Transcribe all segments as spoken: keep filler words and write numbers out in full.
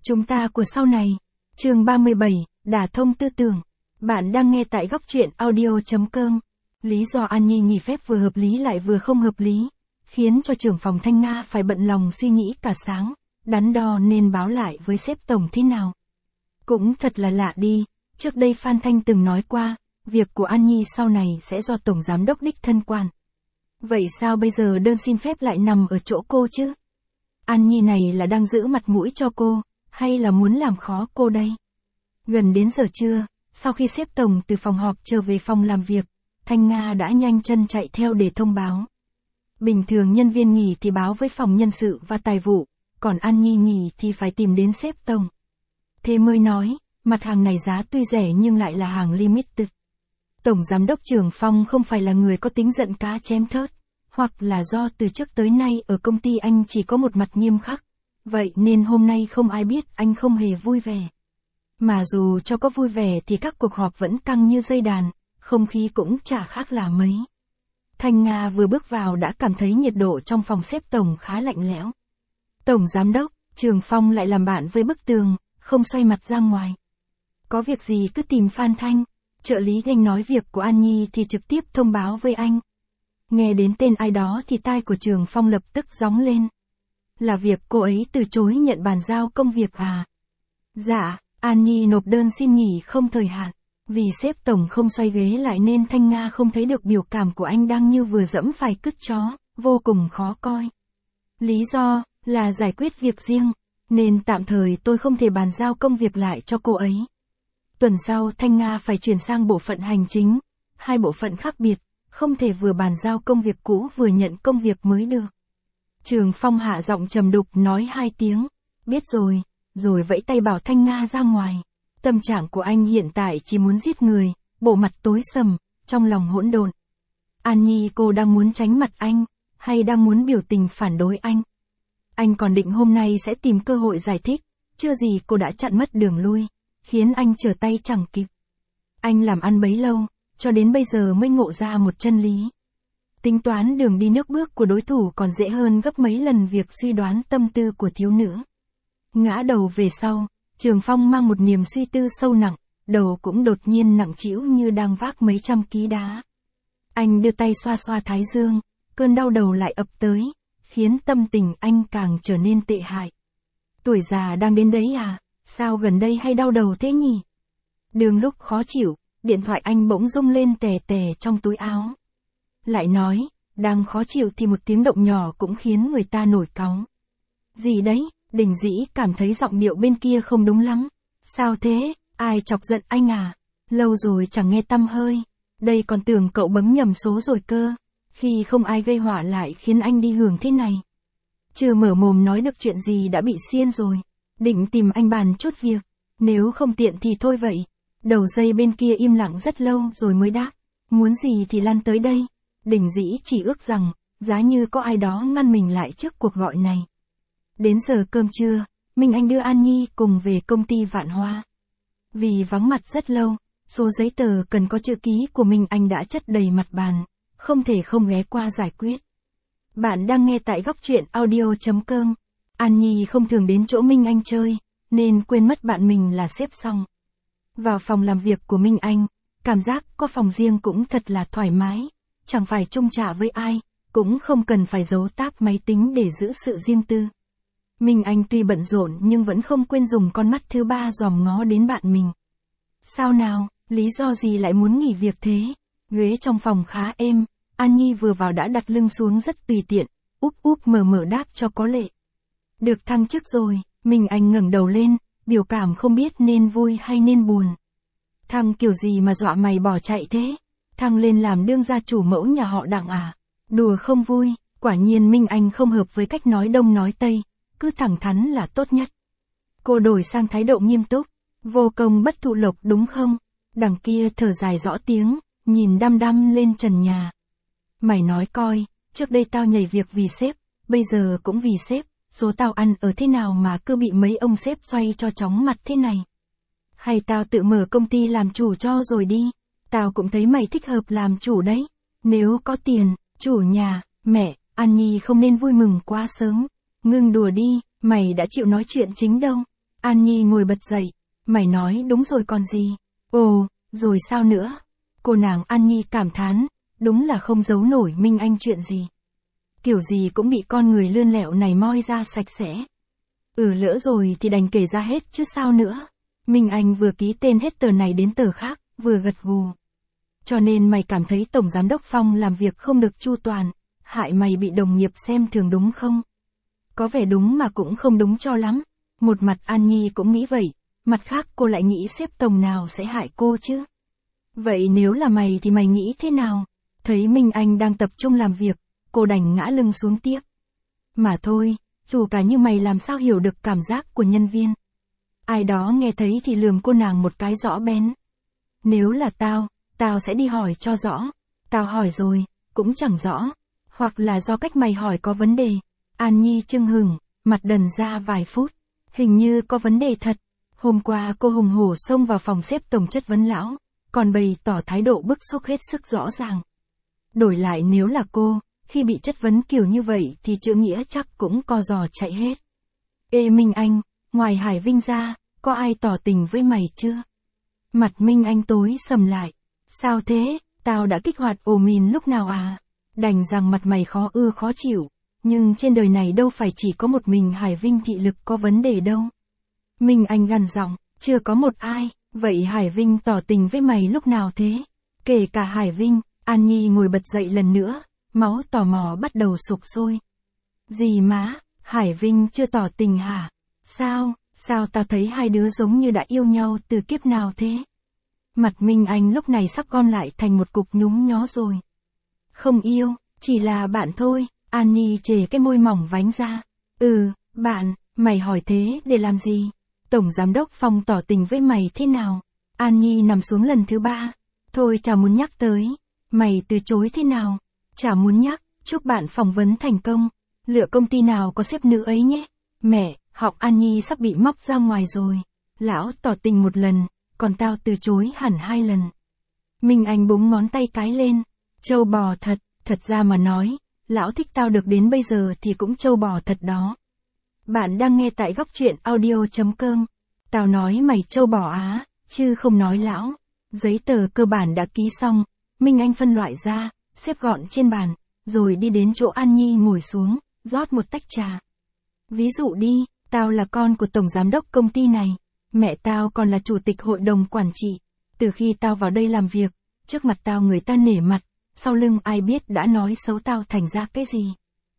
Chúng ta của sau này. Chương ba mươi bảy, đả thông tư tưởng. Bạn đang nghe tại góc truyện audio chấm com. Lý do An Nhi nghỉ phép vừa hợp lý lại vừa không hợp lý, khiến cho trưởng phòng Thanh Nga phải bận lòng suy nghĩ cả sáng, đắn đo nên báo lại với sếp tổng thế nào. Cũng thật là lạ đi, trước đây Phan Thanh từng nói qua, việc của An Nhi sau này sẽ do tổng giám đốc đích thân quản. Vậy sao bây giờ đơn xin phép lại nằm ở chỗ cô chứ? An Nhi này là đang giữ mặt mũi cho cô, hay là muốn làm khó cô đây? Gần đến giờ trưa, sau khi sếp tổng từ phòng họp trở về phòng làm việc, Thanh Nga đã nhanh chân chạy theo để thông báo. Bình thường nhân viên nghỉ thì báo với phòng nhân sự và tài vụ, còn An Nhi nghỉ thì phải tìm đến sếp tổng. Thế mới nói, mặt hàng này giá tuy rẻ nhưng lại là hàng limited. Tổng giám đốc Trường Phong không phải là người có tính giận cá chém thớt, hoặc là do từ trước tới nay ở công ty anh chỉ có một mặt nghiêm khắc, vậy nên hôm nay không ai biết anh không hề vui vẻ. Mà dù cho có vui vẻ thì các cuộc họp vẫn căng như dây đàn, không khí cũng chả khác là mấy. Thanh Nga vừa bước vào đã cảm thấy nhiệt độ trong phòng sếp tổng khá lạnh lẽo. Tổng giám đốc, Trường Phong lại làm bạn với bức tường, không xoay mặt ra ngoài. Có việc gì cứ tìm Phan Thanh. Trợ lý Thanh nói việc của An Nhi thì trực tiếp thông báo với anh. Nghe đến tên ai đó thì tai của Trường Phong lập tức gióng lên. Là việc cô ấy từ chối nhận bàn giao công việc à? Dạ, An Nhi nộp đơn xin nghỉ không thời hạn. Vì sếp tổng không xoay ghế lại nên Thanh Nga không thấy được biểu cảm của anh đang như vừa dẫm phải cứt chó, vô cùng khó coi. Lý do là giải quyết việc riêng, nên tạm thời tôi không thể bàn giao công việc lại cho cô ấy. Tuần sau Thanh Nga phải chuyển sang bộ phận hành chính, hai bộ phận khác biệt, không thể vừa bàn giao công việc cũ vừa nhận công việc mới được. Trường Phong hạ giọng trầm đục nói hai tiếng, biết rồi, rồi vẫy tay bảo Thanh Nga ra ngoài. Tâm trạng của anh hiện tại chỉ muốn giết người, bộ mặt tối sầm, trong lòng hỗn độn. An Nhi cô đang muốn tránh mặt anh, hay đang muốn biểu tình phản đối anh? Anh còn định hôm nay sẽ tìm cơ hội giải thích, chưa gì cô đã chặn mất đường lui, khiến anh trở tay chẳng kịp. Anh làm ăn bấy lâu, cho đến bây giờ mới ngộ ra một chân lý. Tính toán đường đi nước bước của đối thủ còn dễ hơn gấp mấy lần việc suy đoán tâm tư của thiếu nữ. Ngã đầu về sau, Trường Phong mang một niềm suy tư sâu nặng, đầu cũng đột nhiên nặng trĩu như đang vác mấy trăm ký đá. Anh đưa tay xoa xoa thái dương, cơn đau đầu lại ập tới, khiến tâm tình anh càng trở nên tệ hại. Tuổi già đang đến đấy à, sao gần đây hay đau đầu thế nhỉ? Đường lúc khó chịu, điện thoại anh bỗng rung lên tè tè trong túi áo. Lại nói, đang khó chịu thì một tiếng động nhỏ cũng khiến người ta nổi cáu. Gì đấy? Đình Dĩ cảm thấy giọng điệu bên kia không đúng lắm. Sao thế, ai chọc giận anh à? Lâu rồi chẳng nghe tăm hơi. Đây còn tưởng cậu bấm nhầm số rồi cơ. Khi không ai gây họa lại khiến anh đi hưởng thế này. Chưa mở mồm nói được chuyện gì đã bị xiên rồi. Định tìm anh bàn chút việc. Nếu không tiện thì thôi vậy. Đầu dây bên kia im lặng rất lâu rồi mới đáp. Muốn gì thì lăn tới đây. Đình Dĩ chỉ ước rằng, giá như có ai đó ngăn mình lại trước cuộc gọi này. Đến giờ cơm trưa, Minh Anh đưa An Nhi cùng về công ty Vạn Hoa. Vì vắng mặt rất lâu, số giấy tờ cần có chữ ký của Minh Anh đã chất đầy mặt bàn, không thể không ghé qua giải quyết. Bạn đang nghe tại góc truyện audio chấm com. An Nhi không thường đến chỗ Minh Anh chơi, nên quên mất bạn mình là xếp xong. Vào phòng làm việc của Minh Anh, cảm giác có phòng riêng cũng thật là thoải mái, chẳng phải chung trả với ai, cũng không cần phải giấu táp máy tính để giữ sự riêng tư. Minh Anh tuy bận rộn nhưng vẫn không quên dùng con mắt thứ ba dòm ngó đến bạn mình. Sao nào, lý do gì lại muốn nghỉ việc thế? Ghế trong phòng khá êm, An Nhi vừa vào đã đặt lưng xuống rất tùy tiện, úp úp mở mở đáp cho có lệ. Được thăng chức rồi, Minh Anh ngẩng đầu lên, biểu cảm không biết nên vui hay nên buồn. Thăng kiểu gì mà dọa mày bỏ chạy thế? Thăng lên làm đương gia chủ mẫu nhà họ Đặng à? Đùa không vui, quả nhiên Minh Anh không hợp với cách nói đông nói tây. Cứ thẳng thắn là tốt nhất. Cô đổi sang thái độ nghiêm túc. Vô công bất thụ lộc đúng không? Đằng kia thở dài rõ tiếng, nhìn đăm đăm lên trần nhà. Mày nói coi, trước đây tao nhảy việc vì sếp, bây giờ cũng vì sếp, số tao ăn ở thế nào mà cứ bị mấy ông sếp xoay cho chóng mặt thế này. Hay tao tự mở công ty làm chủ cho rồi đi, tao cũng thấy mày thích hợp làm chủ đấy. Nếu có tiền, chủ nhà, mẹ, An Nhi không nên vui mừng quá sớm. Ngưng đùa đi, mày đã chịu nói chuyện chính đâu. An Nhi ngồi bật dậy, mày nói đúng rồi còn gì. Ồ, rồi sao nữa? Cô nàng An Nhi cảm thán, đúng là không giấu nổi Minh Anh chuyện gì. Kiểu gì cũng bị con người lươn lẹo này moi ra sạch sẽ. Ừ lỡ rồi thì đành kể ra hết chứ sao nữa. Minh Anh vừa ký tên hết tờ này đến tờ khác, vừa gật gù. Cho nên mày cảm thấy Tổng Giám đốc Phong làm việc không được chu toàn, hại mày bị đồng nghiệp xem thường đúng không? Có vẻ đúng mà cũng không đúng cho lắm. Một mặt An Nhi cũng nghĩ vậy, mặt khác cô lại nghĩ sếp Tổng nào sẽ hại cô chứ? Vậy nếu là mày thì mày nghĩ thế nào? Thấy Minh Anh đang tập trung làm việc, cô đành ngã lưng xuống tiếc. Mà thôi, dù cả như mày làm sao hiểu được cảm giác của nhân viên. Ai đó nghe thấy thì lườm cô nàng một cái rõ bén. Nếu là tao, tao sẽ đi hỏi cho rõ. Tao hỏi rồi, cũng chẳng rõ. Hoặc là do cách mày hỏi có vấn đề. An Nhi chưng hửng, mặt đần ra vài phút. Hình như có vấn đề thật. Hôm qua cô hùng hổ xông vào phòng xếp Tổng chất vấn lão, còn bày tỏ thái độ bức xúc hết sức rõ ràng. Đổi lại nếu là cô, khi bị chất vấn kiểu như vậy thì chữ nghĩa chắc cũng co giò chạy hết. Ê Minh Anh, ngoài Hải Vinh ra, có ai tỏ tình với mày chưa? Mặt Minh Anh tối sầm lại. Sao thế, tao đã kích hoạt ổ mìn lúc nào à? Đành rằng mặt mày khó ưa khó chịu, nhưng trên đời này đâu phải chỉ có một mình Hải Vinh thị lực có vấn đề đâu. Minh Anh gằn giọng, chưa có một ai, vậy Hải Vinh tỏ tình với mày lúc nào thế? Kể cả Hải Vinh. An Nhi ngồi bật dậy lần nữa, máu tò mò bắt đầu sục sôi. Gì má, Hải Vinh chưa tỏ tình hả? Sao, sao tao thấy hai đứa giống như đã yêu nhau từ kiếp nào thế? Mặt Minh Anh lúc này sắp gom lại thành một cục nhúm nhó rồi. Không yêu, chỉ là bạn thôi. An Nhi chề cái môi mỏng vánh ra. Ừ, bạn, mày hỏi thế để làm gì? Tổng Giám đốc Phong tỏ tình với mày thế nào? An Nhi nằm xuống lần thứ ba. Thôi chả muốn nhắc tới. Mày từ chối thế nào? Chả muốn nhắc, chúc bạn phỏng vấn thành công. Lựa công ty nào có sếp nữ ấy nhé. Mẹ, họng An Nhi sắp bị móc ra ngoài rồi. Lão tỏ tình một lần, còn tao từ chối hẳn hai lần. Minh Anh búng ngón tay cái lên. Trâu bò thật, thật ra mà nói, lão thích tao được đến bây giờ thì cũng trâu bò thật đó. Bạn đang nghe tại góc truyện audio chấm com. Tao nói mày trâu bò á, chứ không nói lão. Giấy tờ cơ bản đã ký xong. Minh Anh phân loại ra, xếp gọn trên bàn, rồi đi đến chỗ An Nhi ngồi xuống, rót một tách trà. Ví dụ đi, tao là con của Tổng Giám đốc công ty này, mẹ tao còn là Chủ tịch Hội đồng Quản trị. Từ khi tao vào đây làm việc, trước mặt tao người ta nể mặt, sau lưng ai biết đã nói xấu tao thành ra cái gì.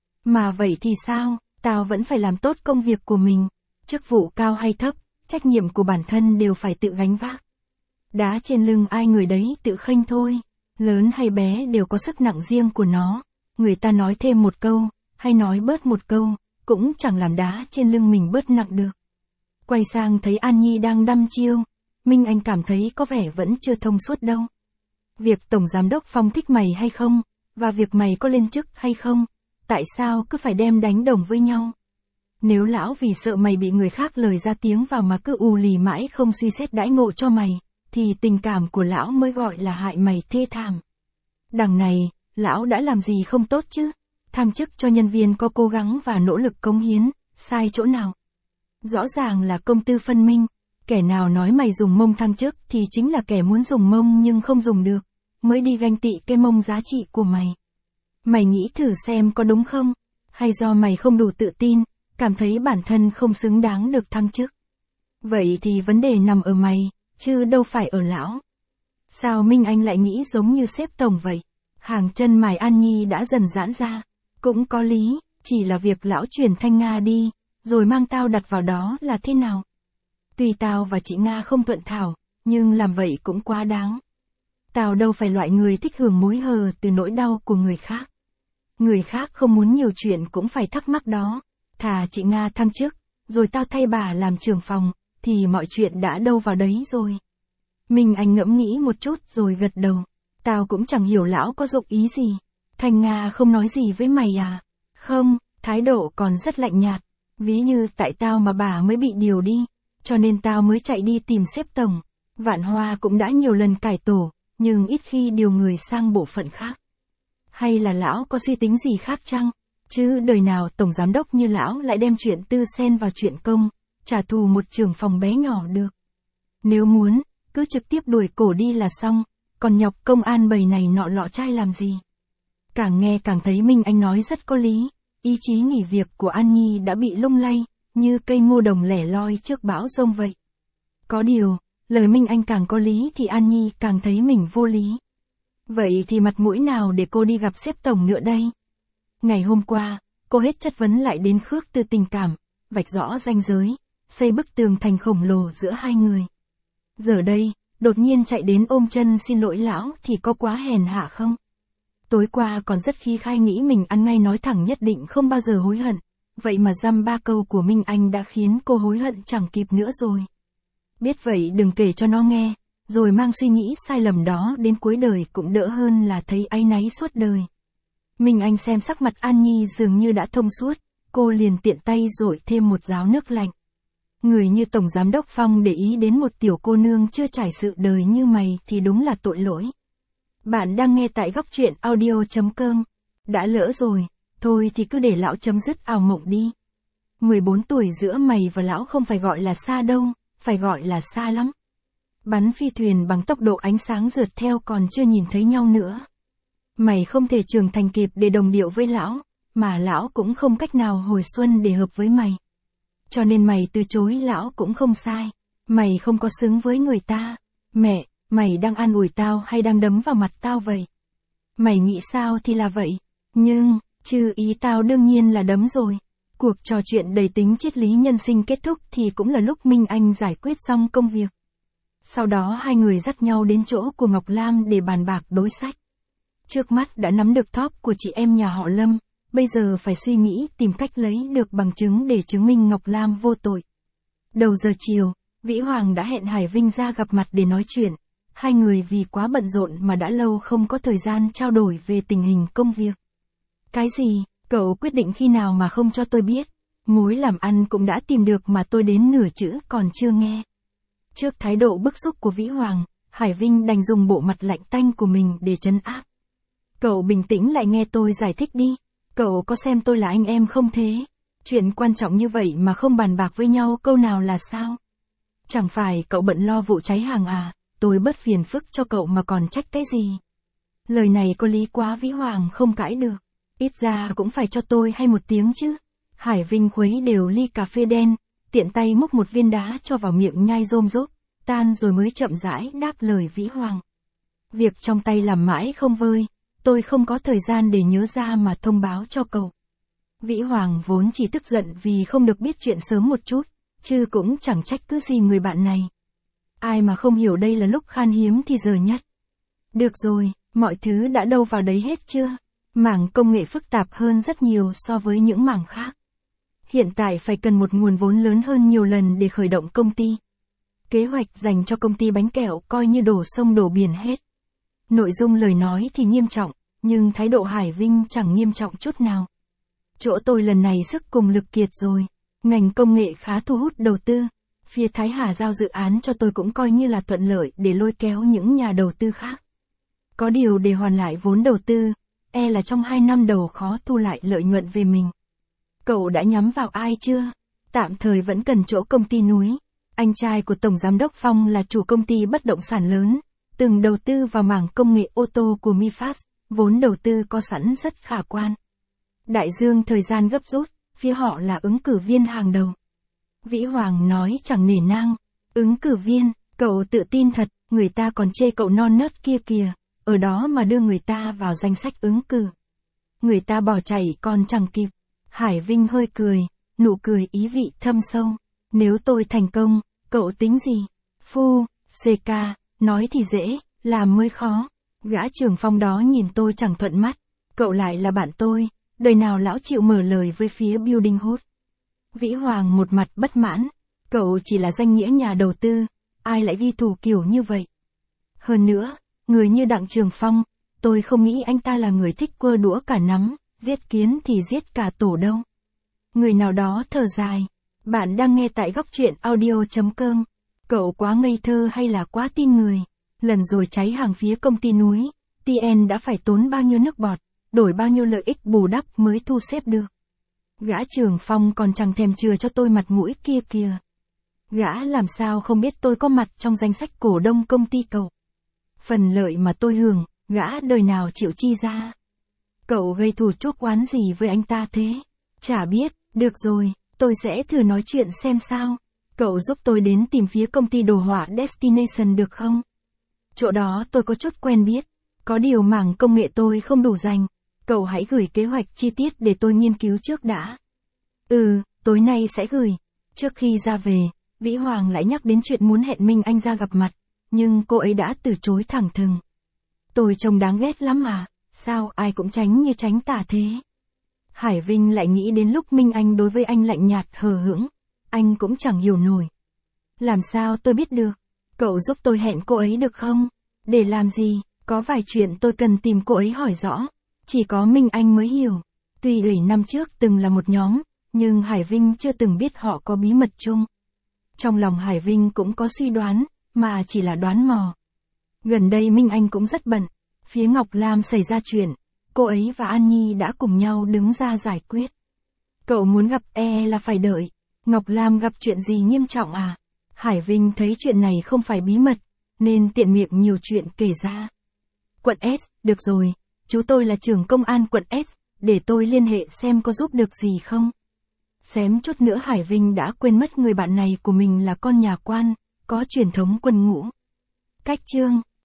Mà vậy thì sao, tao vẫn phải làm tốt công việc của mình, chức vụ cao hay thấp, trách nhiệm của bản thân đều phải tự gánh vác. Đá trên lưng ai người đấy tự khênh thôi. Lớn hay bé đều có sức nặng riêng của nó, người ta nói thêm một câu, hay nói bớt một câu, cũng chẳng làm đá trên lưng mình bớt nặng được. Quay sang thấy An Nhi đang đăm chiêu, Minh Anh cảm thấy có vẻ vẫn chưa thông suốt đâu. Việc Tổng Giám đốc Phong thích mày hay không, và việc mày có lên chức hay không, tại sao cứ phải đem đánh đồng với nhau? Nếu lão vì sợ mày bị người khác lời ra tiếng vào mà cứ ù lì mãi không suy xét đãi ngộ cho mày, thì tình cảm của lão mới gọi là hại mày thê thảm. Đằng này, lão đã làm gì không tốt chứ? Thăng chức cho nhân viên có cố gắng và nỗ lực cống hiến, sai chỗ nào? Rõ ràng là công tư phân minh, kẻ nào nói mày dùng mông thăng chức thì chính là kẻ muốn dùng mông nhưng không dùng được, mới đi ganh tị cái mông giá trị của mày. Mày nghĩ thử xem có đúng không? Hay do mày không đủ tự tin, cảm thấy bản thân không xứng đáng được thăng chức? Vậy thì vấn đề nằm ở mày, chứ đâu phải ở lão. Sao Minh Anh lại nghĩ giống như sếp Tổng vậy? Hàng chân mày An Nhi đã dần giãn ra. Cũng có lý, chỉ là việc lão chuyển Thanh Nga đi, rồi mang tao đặt vào đó là thế nào? Tuy tao và chị Nga không thuận thảo, nhưng làm vậy cũng quá đáng. Tao đâu phải loại người thích hưởng mối hờ từ nỗi đau của người khác. Người khác không muốn nhiều chuyện cũng phải thắc mắc đó. Thà chị Nga thăng chức, rồi tao thay bà làm trưởng phòng, thì mọi chuyện đã đâu vào đấy rồi. Minh Anh ngẫm nghĩ một chút rồi gật đầu. Tao cũng chẳng hiểu lão có dụng ý gì. Thanh Nga không nói gì với mày à? Không, thái độ còn rất lạnh nhạt. Ví như tại tao mà bà mới bị điều đi, cho nên tao mới chạy đi tìm sếp Tổng. Vạn Hoa cũng đã nhiều lần cải tổ, nhưng ít khi điều người sang bộ phận khác. Hay là lão có suy tính gì khác chăng? Chứ đời nào Tổng Giám đốc như lão lại đem chuyện tư xen vào chuyện công, trả thù một trưởng phòng bé nhỏ được. Nếu muốn, cứ trực tiếp đuổi cổ đi là xong, còn nhọc công an bầy này nọ lọ chai làm gì. Càng nghe càng thấy Minh Anh nói rất có lý, ý chí nghỉ việc của An Nhi đã bị lung lay, như cây ngô đồng lẻ loi trước bão giông vậy. Có điều, lời Minh Anh càng có lý thì An Nhi càng thấy mình vô lý. Vậy thì mặt mũi nào để cô đi gặp sếp tổng nữa đây? Ngày hôm qua, cô hết chất vấn lại đến khước từ tình cảm, vạch rõ ranh giới, xây bức tường thành khổng lồ giữa hai người. Giờ đây, đột nhiên chạy đến ôm chân xin lỗi lão thì có quá hèn hạ không? Tối qua còn rất khí khai nghĩ mình ăn ngay nói thẳng nhất định không bao giờ hối hận, vậy mà dăm ba câu của Minh Anh đã khiến cô hối hận chẳng kịp nữa rồi. Biết vậy đừng kể cho nó nghe, rồi mang suy nghĩ sai lầm đó đến cuối đời cũng đỡ hơn là thấy áy náy suốt đời. Minh Anh xem sắc mặt An Nhi dường như đã thông suốt, cô liền tiện tay dội thêm một gáo nước lạnh. Người như Tổng Giám đốc Phong để ý đến một tiểu cô nương chưa trải sự đời như mày thì đúng là tội lỗi. Bạn đang nghe tại góc truyện audio chấm com. Đã lỡ rồi, thôi thì cứ để lão chấm dứt ảo mộng đi. mười bốn tuổi giữa mày và lão không phải gọi là xa đâu, phải gọi là xa lắm. Bắn phi thuyền bằng tốc độ ánh sáng rượt theo còn chưa nhìn thấy nhau nữa. Mày không thể trưởng thành kịp để đồng điệu với lão, mà lão cũng không cách nào hồi xuân để hợp với mày. Cho nên mày từ chối lão cũng không sai. Mày không có xứng với người ta. Mẹ, mày đang an ủi tao hay đang đấm vào mặt tao vậy? Mày nghĩ sao thì là vậy. Nhưng, chứ ý tao đương nhiên là đấm rồi. Cuộc trò chuyện đầy tính triết lý nhân sinh kết thúc thì cũng là lúc Minh Anh giải quyết xong công việc. Sau đó hai người dắt nhau đến chỗ của Ngọc Lam để bàn bạc đối sách. Trước mắt đã nắm được top của chị em nhà họ Lâm, bây giờ phải suy nghĩ tìm cách lấy được bằng chứng để chứng minh Ngọc Lam vô tội. Đầu giờ chiều, Vĩ Hoàng đã hẹn Hải Vinh ra gặp mặt để nói chuyện. Hai người vì quá bận rộn mà đã lâu không có thời gian trao đổi về tình hình công việc. Cái gì, cậu quyết định khi nào mà không cho tôi biết? Mối làm ăn cũng đã tìm được mà tôi đến nửa chữ còn chưa nghe. Trước thái độ bức xúc của Vĩ Hoàng, Hải Vinh đành dùng bộ mặt lạnh tanh của mình để trấn áp. Cậu bình tĩnh lại nghe tôi giải thích đi. Cậu có xem tôi là anh em không thế? Chuyện quan trọng như vậy mà không bàn bạc với nhau câu nào là sao? Chẳng phải cậu bận lo vụ cháy hàng à? Tôi bớt phiền phức cho cậu mà còn trách cái gì? Lời này có lý quá, Vĩ Hoàng không cãi được. Ít ra cũng phải cho tôi hay một tiếng chứ. Hải Vinh khuấy đều ly cà phê đen, tiện tay múc một viên đá cho vào miệng nhai rôm rốp, tan rồi mới chậm rãi đáp lời Vĩ Hoàng. Việc trong tay làm mãi không vơi, tôi không có thời gian để nhớ ra mà thông báo cho cậu. Vĩ Hoàng vốn chỉ tức giận vì không được biết chuyện sớm một chút, chứ cũng chẳng trách cứ gì người bạn này. Ai mà không hiểu đây là lúc khan hiếm thì giờ nhất. Được rồi, mọi thứ đã đâu vào đấy hết chưa? Mảng công nghệ phức tạp hơn rất nhiều so với những mảng khác. Hiện tại phải cần một nguồn vốn lớn hơn nhiều lần để khởi động công ty. Kế hoạch dành cho công ty bánh kẹo coi như đổ sông đổ biển hết. Nội dung lời nói thì nghiêm trọng, nhưng thái độ Hải Vinh chẳng nghiêm trọng chút nào. Chỗ tôi lần này sức cùng lực kiệt rồi. Ngành công nghệ khá thu hút đầu tư. Phía Thái Hà giao dự án cho tôi cũng coi như là thuận lợi để lôi kéo những nhà đầu tư khác. Có điều để hoàn lại vốn đầu tư, e là trong hai năm đầu khó thu lại lợi nhuận về mình. Cậu đã nhắm vào ai chưa? Tạm thời vẫn cần chỗ công ty núi. Anh trai của Tổng Giám đốc Phong là chủ công ty bất động sản lớn, từng đầu tư vào mảng công nghệ ô tô của MiFast, vốn đầu tư có sẵn rất khả quan. Đại dương thời gian gấp rút, phía họ là ứng cử viên hàng đầu. Vĩ Hoàng nói chẳng nể nang. Ứng cử viên, cậu tự tin thật, người ta còn chê cậu non nớt kia kìa, ở đó mà đưa người ta vào danh sách ứng cử. Người ta bỏ chạy còn chẳng kịp. Hải Vinh hơi cười, nụ cười ý vị thâm sâu. Nếu tôi thành công, cậu tính gì? Phu, xê ca, nói thì dễ, làm mới khó. Gã trưởng Phong đó nhìn tôi chẳng thuận mắt. Cậu lại là bạn tôi, đời nào lão chịu mở lời với phía Building Hood. Vĩ Hoàng một mặt bất mãn. Cậu chỉ là danh nghĩa nhà đầu tư, ai lại ghi thù kiểu như vậy? Hơn nữa, người như Đặng Trường Phong, tôi không nghĩ anh ta là người thích quơ đũa cả nắm, giết kiến thì giết cả tổ đâu. Người nào đó thở dài. Bạn đang nghe tại góc truyện audio chấm com. Cậu quá ngây thơ hay là quá tin người? Lần rồi cháy hàng phía công ty núi, tê en đã phải tốn bao nhiêu nước bọt, đổi bao nhiêu lợi ích bù đắp mới thu xếp được. Gã trưởng Phong còn chẳng thèm chừa cho tôi mặt mũi kia kìa. Gã làm sao không biết tôi có mặt trong danh sách cổ đông công ty cậu. Phần lợi mà tôi hưởng, gã đời nào chịu chi ra. Cậu gây thù chuốc oán gì với anh ta thế? Chả biết, được rồi, tôi sẽ thử nói chuyện xem sao. Cậu giúp tôi đến tìm phía công ty đồ họa Destination được không? Chỗ đó tôi có chút quen biết. Có điều mảng công nghệ tôi không đủ dành. Cậu hãy gửi kế hoạch chi tiết để tôi nghiên cứu trước đã. Ừ, tối nay sẽ gửi. Trước khi ra về, Vĩ Hoàng lại nhắc đến chuyện muốn hẹn Minh Anh ra gặp mặt. Nhưng cô ấy đã từ chối thẳng thừng. Tôi trông đáng ghét lắm à, sao ai cũng tránh như tránh tà thế. Hải Vinh lại nghĩ đến lúc Minh Anh đối với anh lạnh nhạt hờ hững. Anh cũng chẳng hiểu nổi. Làm sao tôi biết được? Cậu giúp tôi hẹn cô ấy được không? Để làm gì? Có vài chuyện tôi cần tìm cô ấy hỏi rõ. Chỉ có Minh Anh mới hiểu. Tuy ủy năm trước từng là một nhóm, nhưng Hải Vinh chưa từng biết họ có bí mật chung. Trong lòng Hải Vinh cũng có suy đoán, mà chỉ là đoán mò. Gần đây Minh Anh cũng rất bận. Phía Ngọc Lam xảy ra chuyện, cô ấy và An Nhi đã cùng nhau đứng ra giải quyết. Cậu muốn gặp e là phải đợi. Ngọc Lam gặp chuyện gì nghiêm trọng à? Hải Vinh thấy chuyện này không phải bí mật, nên tiện miệng nhiều chuyện kể ra. Quận S, được rồi, chú tôi là trưởng công an quận S, để tôi liên hệ xem có giúp được gì không. Xém chút nữa Hải Vinh đã quên mất người bạn này của mình là con nhà quan, có truyền thống quân ngũ. Cách chương